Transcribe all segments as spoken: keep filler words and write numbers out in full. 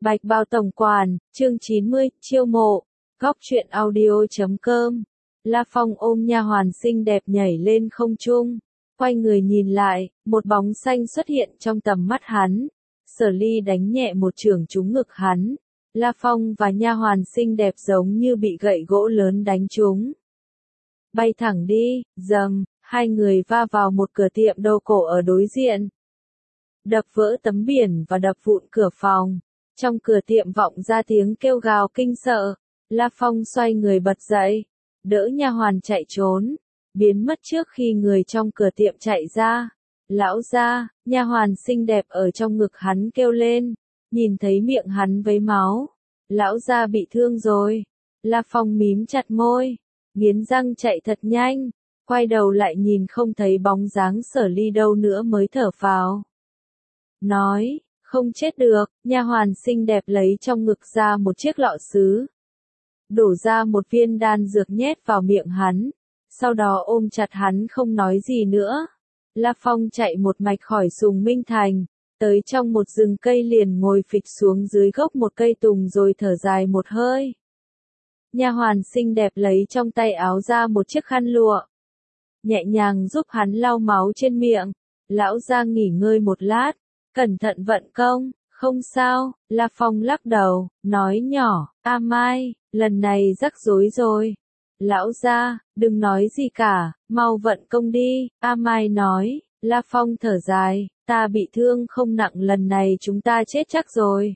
Bạch Bao Tổng Quản, chương chín mươi, chiêu mộ, góc truyện audio chấm com. La Phong ôm nha hoàn xinh đẹp nhảy lên không trung, quay người nhìn lại, một bóng xanh xuất hiện trong tầm mắt hắn. Sở Ly đánh nhẹ một chưởng trúng ngực hắn. La Phong và nha hoàn xinh đẹp giống như bị gậy gỗ lớn đánh trúng. Bay thẳng đi, dầm, hai người va vào một cửa tiệm đồ cổ ở đối diện. Đập vỡ tấm biển và đập vụn cửa phòng. Trong cửa tiệm vọng ra tiếng kêu gào kinh sợ. La Phong xoay người bật dậy, đỡ nha hoàn chạy trốn, biến mất trước khi người trong cửa tiệm chạy ra. Lão gia, nha hoàn xinh đẹp ở trong ngực hắn kêu lên, nhìn thấy miệng hắn vấy máu. Lão gia bị thương rồi. La Phong mím chặt môi, nghiến răng chạy thật nhanh, quay đầu lại nhìn không thấy bóng dáng Sở Ly đâu nữa mới thở phào. Nói, không chết được, nha hoàn xinh đẹp lấy trong ngực ra một chiếc lọ sứ. Đổ ra một viên đan dược nhét vào miệng hắn, sau đó ôm chặt hắn không nói gì nữa. La Phong chạy một mạch khỏi Sùng Minh Thành, tới trong một rừng cây liền ngồi phịch xuống dưới gốc một cây tùng rồi thở dài một hơi. Nha hoàn xinh đẹp lấy trong tay áo ra một chiếc khăn lụa, nhẹ nhàng giúp hắn lau máu trên miệng. Lão gia nghỉ ngơi một lát, cẩn thận vận công. Không sao, La Phong lắc đầu, nói nhỏ, A Mai, lần này rắc rối rồi. Lão gia, đừng nói gì cả, mau vận công đi, A Mai nói. La Phong thở dài, ta bị thương không nặng, lần này chúng ta chết chắc rồi.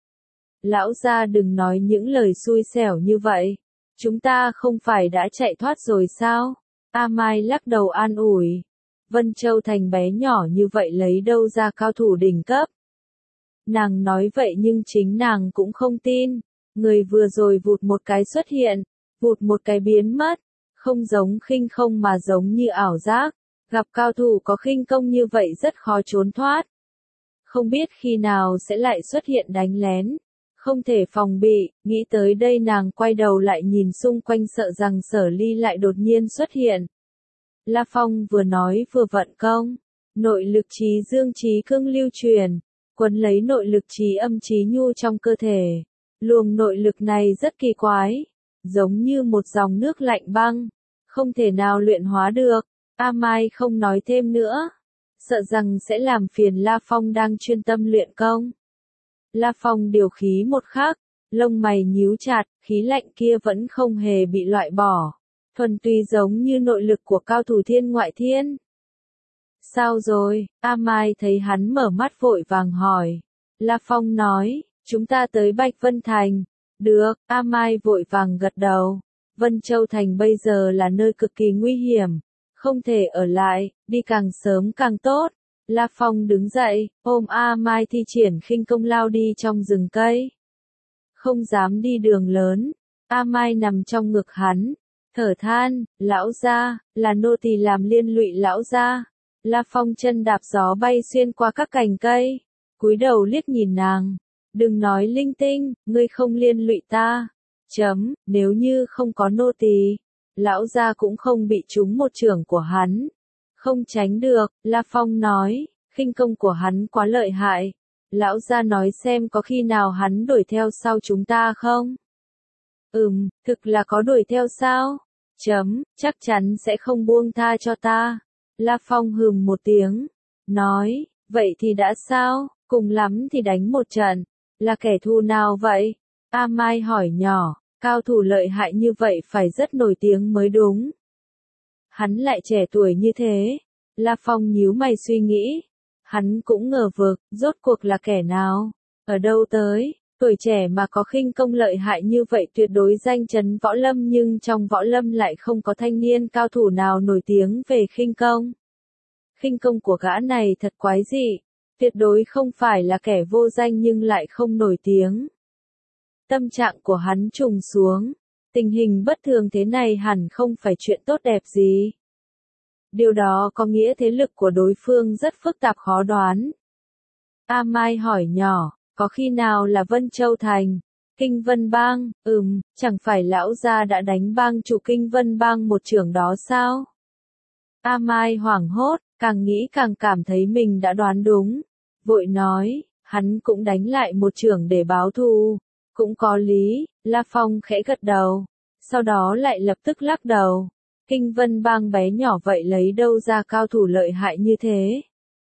Lão gia đừng nói những lời xui xẻo như vậy, chúng ta không phải đã chạy thoát rồi sao? A Mai lắc đầu an ủi, Vân Châu Thành bé nhỏ như vậy lấy đâu ra cao thủ đỉnh cấp. Nàng nói vậy nhưng chính nàng cũng không tin, người vừa rồi vụt một cái xuất hiện, vụt một cái biến mất, không giống khinh không mà giống như ảo giác, gặp cao thủ có khinh công như vậy rất khó trốn thoát. Không biết khi nào sẽ lại xuất hiện đánh lén, không thể phòng bị, nghĩ tới đây nàng quay đầu lại nhìn xung quanh sợ rằng Sở Ly lại đột nhiên xuất hiện. La Phong vừa nói vừa vận công, nội lực trí dương trí cương lưu truyền, quấn lấy nội lực trí âm trí nhu trong cơ thể. Luồng nội lực này rất kỳ quái, giống như một dòng nước lạnh băng, không thể nào luyện hóa được. A Mai không nói thêm nữa, sợ rằng sẽ làm phiền La Phong đang chuyên tâm luyện công. La Phong điều khí một khắc, lông mày nhíu chặt, khí lạnh kia vẫn không hề bị loại bỏ, thuần túy giống như nội lực của cao thủ thiên ngoại thiên. Sao rồi? A Mai thấy hắn mở mắt vội vàng hỏi. La Phong nói, chúng ta tới Bạch Vân Thành. Được, A Mai vội vàng gật đầu. Vân Châu Thành bây giờ là nơi cực kỳ nguy hiểm, không thể ở lại, đi càng sớm càng tốt. La Phong đứng dậy, ôm A Mai thi triển khinh công lao đi trong rừng cây. Không dám đi đường lớn, A Mai nằm trong ngực hắn, thở than, lão gia, là nô tỳ làm liên lụy lão gia. La Phong chân đạp gió bay xuyên qua các cành cây, cúi đầu liếc nhìn nàng, đừng nói linh tinh, ngươi không liên lụy ta. Chấm, nếu như không có nô tỳ, lão gia cũng không bị trúng một chưởng của hắn. Không tránh được, La Phong nói, khinh công của hắn quá lợi hại. Lão gia nói xem có khi nào hắn đuổi theo sau chúng ta không? Ừm, thực là có đuổi theo sao? Chấm, chắc chắn sẽ không buông tha cho ta. La Phong hừm một tiếng, nói, vậy thì đã sao, cùng lắm thì đánh một trận. Là kẻ thù nào vậy? A Mai hỏi nhỏ, cao thủ lợi hại như vậy phải rất nổi tiếng mới đúng. Hắn lại trẻ tuổi như thế. La Phong nhíu mày suy nghĩ. Hắn cũng ngờ vực, rốt cuộc là kẻ nào? Ở đâu tới? Tuổi trẻ mà có khinh công lợi hại như vậy tuyệt đối danh chấn võ lâm, nhưng trong võ lâm lại không có thanh niên cao thủ nào nổi tiếng về khinh công. Khinh công của gã này thật quái dị, tuyệt đối không phải là kẻ vô danh nhưng lại không nổi tiếng. Tâm trạng của hắn trùng xuống, tình hình bất thường thế này hẳn không phải chuyện tốt đẹp gì. Điều đó có nghĩa thế lực của đối phương rất phức tạp khó đoán. A Mai hỏi nhỏ, có khi nào là Vân Châu Thành, Kinh Vân Bang? Ừm, chẳng phải lão gia đã đánh bang chủ Kinh Vân Bang một chưởng đó sao? A Mai hoảng hốt, càng nghĩ càng cảm thấy mình đã đoán đúng, vội nói, hắn cũng đánh lại một chưởng để báo thù. Cũng có lý, La Phong khẽ gật đầu, sau đó lại lập tức lắc đầu. Kinh Vân Bang bé nhỏ vậy lấy đâu ra cao thủ lợi hại như thế?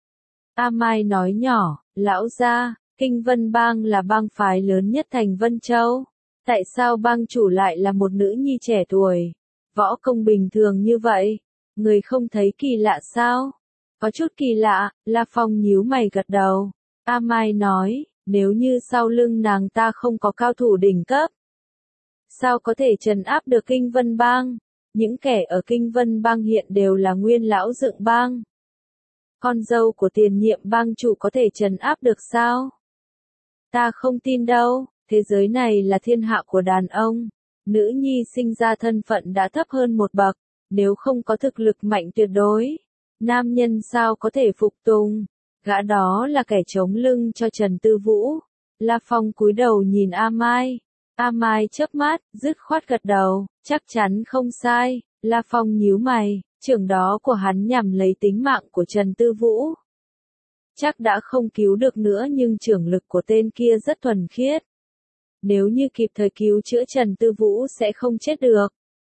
A Mai nói nhỏ, lão gia, Kinh Vân Bang là bang phái lớn nhất thành Vân Châu. Tại sao bang chủ lại là một nữ nhi trẻ tuổi? Võ công bình thường như vậy, người không thấy kỳ lạ sao? Có chút kỳ lạ, La Phong nhíu mày gật đầu. A Mai nói, nếu như sau lưng nàng ta không có cao thủ đỉnh cấp, sao có thể trấn áp được Kinh Vân Bang? Những kẻ ở Kinh Vân Bang hiện đều là nguyên lão dựng bang. Con dâu của tiền nhiệm bang chủ có thể trấn áp được sao? Ta không tin đâu, thế giới này là thiên hạ của đàn ông. Nữ nhi sinh ra thân phận đã thấp hơn một bậc, nếu không có thực lực mạnh tuyệt đối, nam nhân sao có thể phục tùng? Gã đó là kẻ chống lưng cho Trần Tư Vũ. La Phong cúi đầu nhìn A Mai. A Mai chớp mắt, dứt khoát gật đầu, chắc chắn không sai. La Phong nhíu mày, chưởng đó của hắn nhằm lấy tính mạng của Trần Tư Vũ. Chắc đã không cứu được nữa nhưng chưởng lực của tên kia rất thuần khiết. Nếu như kịp thời cứu chữa Trần Tư Vũ sẽ không chết được.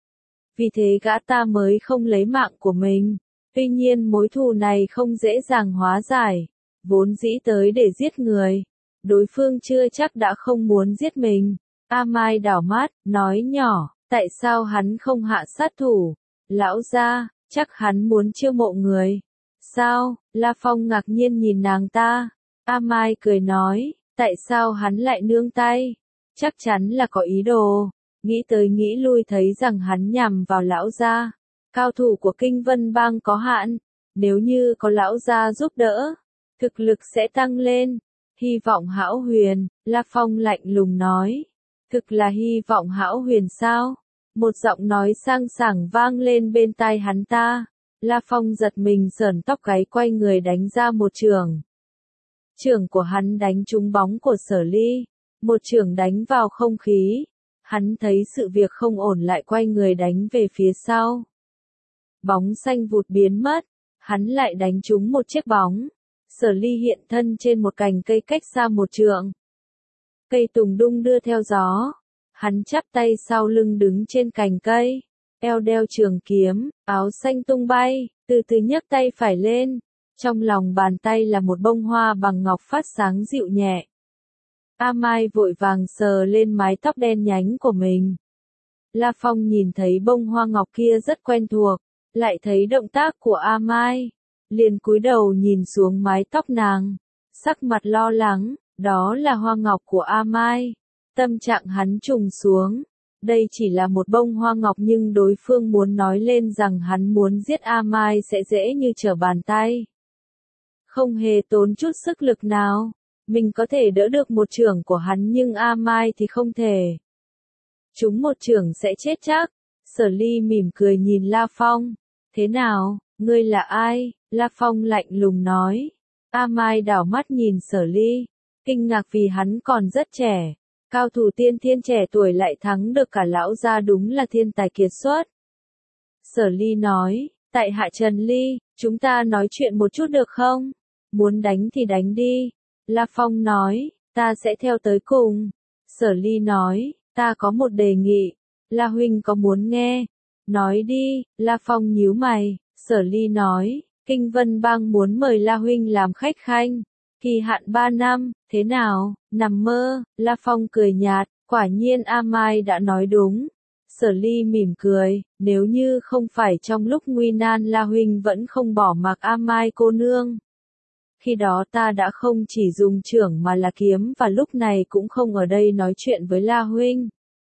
Vì thế gã ta mới không lấy mạng của mình. Tuy nhiên mối thù này không dễ dàng hóa giải. Vốn dĩ tới để giết người. Đối phương chưa chắc đã không muốn giết mình. A Mai đảo mắt, nói nhỏ, tại sao hắn không hạ sát thủ? Lão gia, chắc hắn muốn chiêu mộ người. Sao? La Phong ngạc nhiên nhìn nàng ta. A Mai cười nói, tại sao hắn lại nương tay? Chắc chắn là có ý đồ. Nghĩ tới nghĩ lui thấy rằng hắn nhằm vào lão gia. Cao thủ của Kinh Vân Bang có hạn. Nếu như có lão gia giúp đỡ, thực lực sẽ tăng lên. Hy vọng hão huyền, La Phong lạnh lùng nói. Thực là hy vọng hão huyền sao? Một giọng nói sang sảng vang lên bên tai hắn ta. La Phong giật mình sởn tóc gáy quay người đánh ra một chưởng. Chưởng của hắn đánh trúng bóng của Sở Ly. Một chưởng đánh vào không khí. Hắn thấy sự việc không ổn lại quay người đánh về phía sau. Bóng xanh vụt biến mất. Hắn lại đánh trúng một chiếc bóng. Sở Ly hiện thân trên một cành cây cách xa một trượng. Cây tùng đung đưa theo gió. Hắn chắp tay sau lưng đứng trên cành cây. Eo đeo trường kiếm, áo xanh tung bay, từ từ nhấc tay phải lên. Trong lòng bàn tay là một bông hoa bằng ngọc phát sáng dịu nhẹ. A Mai vội vàng sờ lên mái tóc đen nhánh của mình. La Phong nhìn thấy bông hoa ngọc kia rất quen thuộc, lại thấy động tác của A Mai. Liền cúi đầu nhìn xuống mái tóc nàng. Sắc mặt lo lắng, đó là hoa ngọc của A Mai. Tâm trạng hắn trùng xuống. Đây chỉ là một bông hoa ngọc nhưng đối phương muốn nói lên rằng hắn muốn giết A Mai sẽ dễ như trở bàn tay. Không hề tốn chút sức lực nào. Mình có thể đỡ được một chưởng của hắn nhưng A Mai thì không thể. Chúng một chưởng sẽ chết chắc. Sở Ly mỉm cười nhìn La Phong. Thế nào, ngươi là ai? La Phong lạnh lùng nói. A Mai đảo mắt nhìn Sở Ly. Kinh ngạc vì hắn còn rất trẻ. Cao thủ tiên thiên trẻ tuổi lại thắng được cả lão gia đúng là thiên tài kiệt xuất. Sở Ly nói, tại hạ Trần Ly, chúng ta nói chuyện một chút được không? Muốn đánh thì đánh đi. La Phong nói, ta sẽ theo tới cùng. Sở Ly nói, ta có một đề nghị. La huynh có muốn nghe? Nói đi. La Phong nhíu mày. Sở Ly nói, Kinh Vân Bang muốn mời La huynh làm khách khanh. Kỳ hạn ba năm, thế nào? Nằm mơ. La Phong cười nhạt, quả nhiên A Mai đã nói đúng. Sở Ly mỉm cười, nếu như không phải trong lúc nguy nan La huynh vẫn không bỏ mặc A Mai cô nương. Khi đó ta đã không chỉ dùng chưởng mà là kiếm và lúc này cũng không ở đây nói chuyện với La huynh.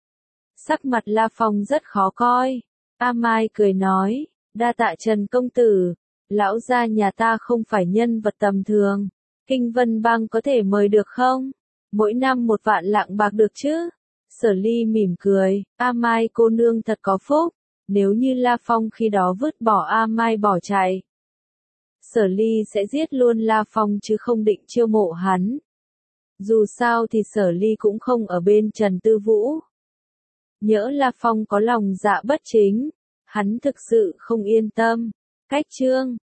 Sắc mặt La Phong rất khó coi. A Mai cười nói, đa tạ Trần công tử, lão gia nhà ta không phải nhân vật tầm thường. Kinh Vân Bang có thể mời được không? Mỗi năm một vạn lạng bạc được chứ? Sở Ly mỉm cười, A Mai cô nương thật có phúc. Nếu như La Phong khi đó vứt bỏ A Mai bỏ chạy, Sở Ly sẽ giết luôn La Phong chứ không định chiêu mộ hắn. Dù sao thì Sở Ly cũng không ở bên Trần Tư Vũ. Nhỡ La Phong có lòng dạ bất chính, hắn thực sự không yên tâm. Cách chương